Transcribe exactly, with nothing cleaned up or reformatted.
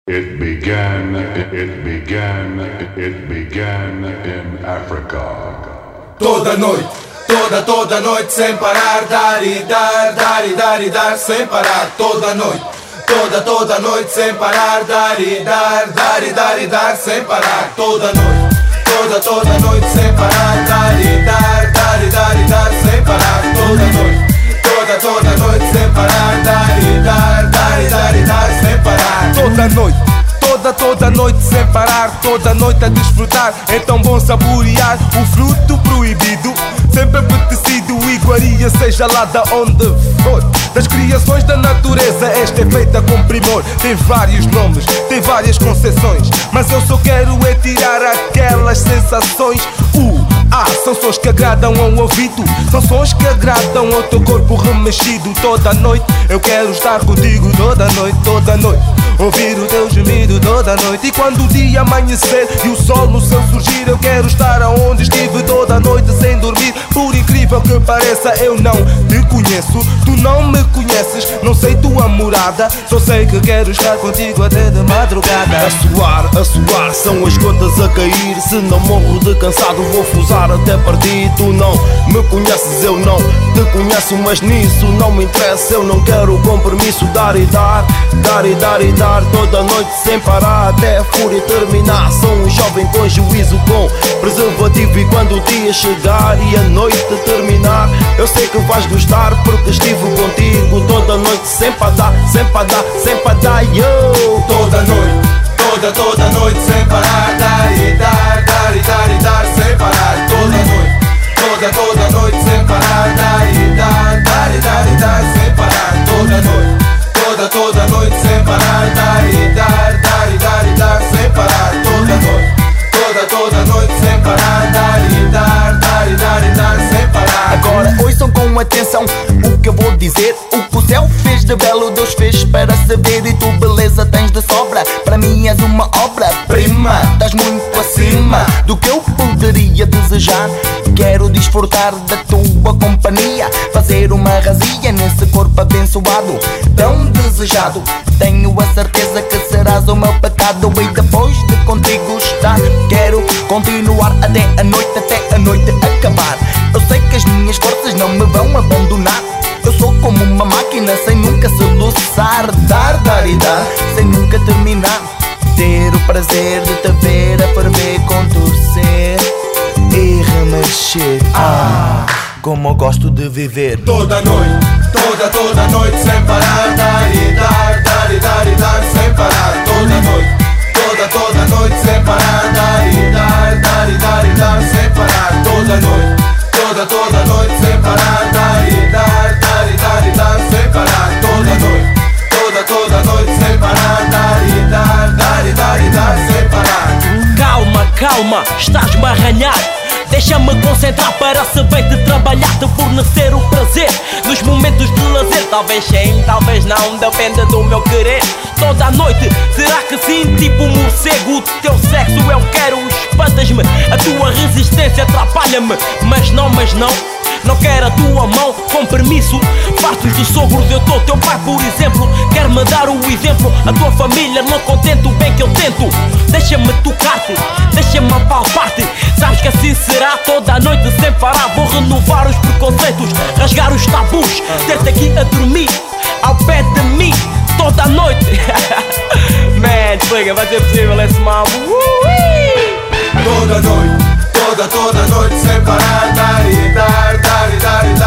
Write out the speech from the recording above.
It began, it began, it began in Africa. Toda noite, toda, toda noite sem parar, dar e dar, dar e dar e dar sem parar. Toda noite, toda, toda noite sem parar, dar e dar, dar e dar e dar sem parar. Toda noite, toda, toda noite sem parar, dar e dar, dar e dar e dar sem parar. Toda noite, toda, toda noite sem parar, dar e dar, dar e dar e dar sem parar. Toda noite, toda, toda noite sem parar, toda noite a desfrutar. É tão bom saborear o fruto proibido, sempre apetecido, iguaria seja lá da onde for. Das criações da natureza esta é feita com primor. Tem vários nomes, tem várias concessões, mas eu só quero é tirar aquelas sensações. Uh, ah, são sons que agradam ao ouvido, são sons que agradam ao teu corpo remexido. Toda noite eu quero estar contigo, toda noite, toda noite ouvir o teu gemido toda noite. E quando o dia amanhecer e o sol no céu surgir, eu quero estar aonde estive toda noite sem dormir. Por incrível que pareça, eu não te conheço, tu não me conheces, não sei tua morada, só sei que quero estar contigo até de madrugada. A suar, a suar, são as gotas a cair. Se não morro de cansado vou fusar até partir. Tu não me conheces, eu não te conheço, mas nisso não me interessa. Eu não quero compromisso, dar e dar, dar e dar e dar toda noite sem parar até a fúria terminar. Sou um jovem com juízo, com preservativo, e quando o dia chegar e a noite terminar, eu sei que vais gostar porque estive contigo toda noite sem parar, sem parar, sem parar. Yo! Toda noite, toda, toda noite sem parar, dar e dar, dar e dar e dar sem parar. Toda noite, toda, toda noite sem parar, dar e dar, dar e dar e dar sem parar. Toda noite, toda, toda noite sem parar, dar e dar, dar e dar e dar sem parar. Toda noite, toda, toda noite sem parar, dar e dar, dar e dar e dar sem parar. Agora ouçam com atenção o que eu vou dizer. O que o céu fez de belo, Deus fez para se ver. E tu beleza tens de sobra, para mim és uma obra-prima. Estás muito acima do que eu poderia desejar. Quero desfrutar da tua companhia, fazer uma razia nesse corpo abençoado, tão desejado. Tenho a certeza que serás o meu pecado. E depois de contigo estar, quero continuar até a noite, até a noite acabar. Eu sei que as minhas forças não me vão abandonar. Eu sou como uma máquina sem nunca se luçar, dar, dar e dar, sem nunca terminar. Ter o prazer de te ver a ferver, contorcer e remexer. Ah, como eu gosto de viver. Toda noite, toda, toda noite sem parar, dar e dar, dar e dar e dar sem parar. Toda noite, toda, toda noite sem parar, dar e dar, dar e dar e dar sem parar. Toda noite, toda, toda noite sem parar, dar e dar, dar e dar e dar sem parar. Toda noite, toda, toda noite sem parar, dar e dar, dar e dar e dar sem parar. Calma, calma, estás-me a arranhar. Deixa-me concentrar para se bem te trabalhar, te fornecer o prazer nos momentos de lazer. Talvez sim, talvez não, depende do meu querer. Toda a noite, será que sim? Tipo um morcego, o teu sexo eu quero. Espantas-me, a tua resistência atrapalha-me. Mas não, mas não, não quero a tua mão com permisso. Fartos de sogros, eu tô teu pai por exemplo. Quer-me dar o exemplo, a tua família não contente o bem que eu tento. Deixa-me tocar-te, deixa-me apalpar-te. Sabes que assim será toda a noite sem parar. Vou renovar os preconceitos, rasgar os tabus, ter-te aqui a dormir ao pé de mim toda a noite. Man, explica, vai ser possível esse mambo. Toda noite, toda, toda noite sem parar, dar e dar, dar e dar e